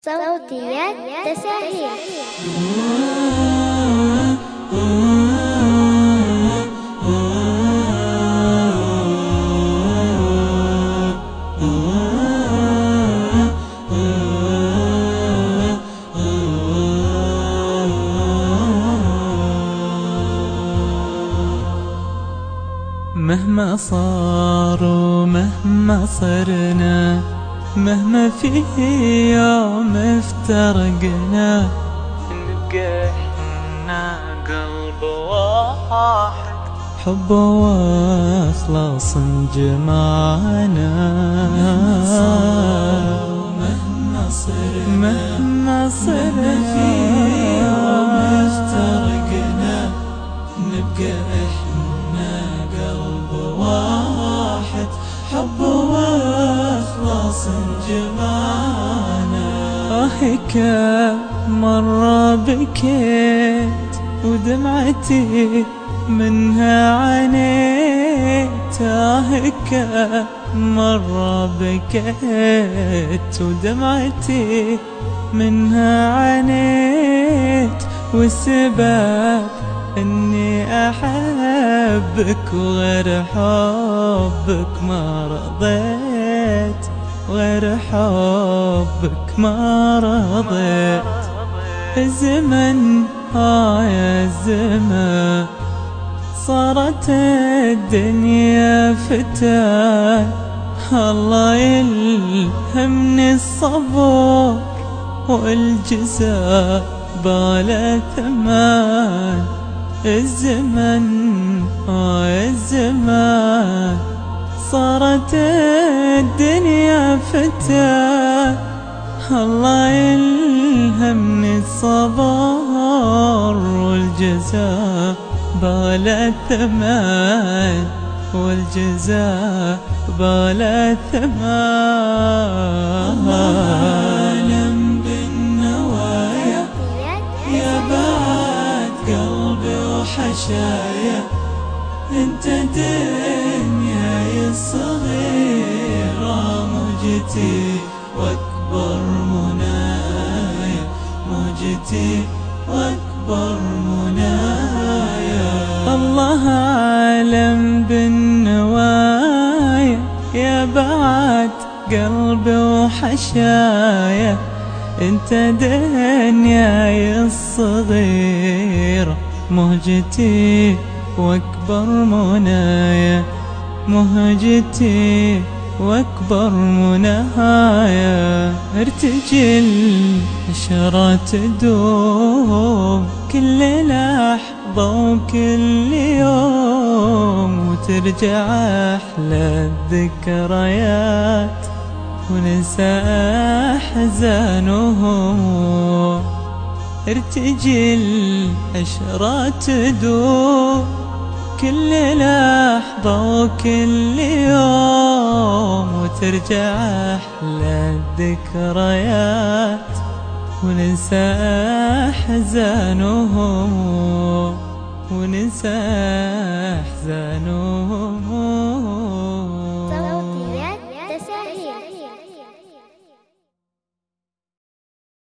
صوتيات تساهيل. مهما صار ومهما صرنا، مهما فيه يوم افترقنا، نبقى احنا قلب واحد، حب واخلاص جمعنا. مهما صرنا فيه يوم افترقنا، نبقى احنا قلب واحد، حب واخلاص جمعنا. كم مرة بكيت ودمعتي منها عانيت، كم مرة بكيت ودمعتي منها عانيت، والسبب اني احبك وغير حبك ما رضيت، غير حبك ما رضيت. الزمن يا الزمن صارت الدنيا فتان، الله يلهمني الصبر والجزاء بلا ثمان. الزمن الزمان صارت الدنيا فتان، الله يلهمني الصبر والجزاء بلا ثمان، والجزاء بلا ثمان. عالم بالنوايا يا بعد قلبي وحشايا، انت دنياي الصغيرة، موجتي واكبر منايا، موجتي واكبر منايا. الله عالم بالنوايا يا بعد قلبي وحشايا، انت دنياي الصغيرة، مهجتي واكبر منايا، مهجتي واكبر منايا. ارتجل عشرة تدوم كل لحظة وكل يوم، وترجع احلى الذكريات وننسى احزان وهموم. ارتجل عشرة تدوم كل لحظة وكل يوم، وترجع أحلى الذكريات وننسى أحزان وهموم، وننسى أحزان وهموم.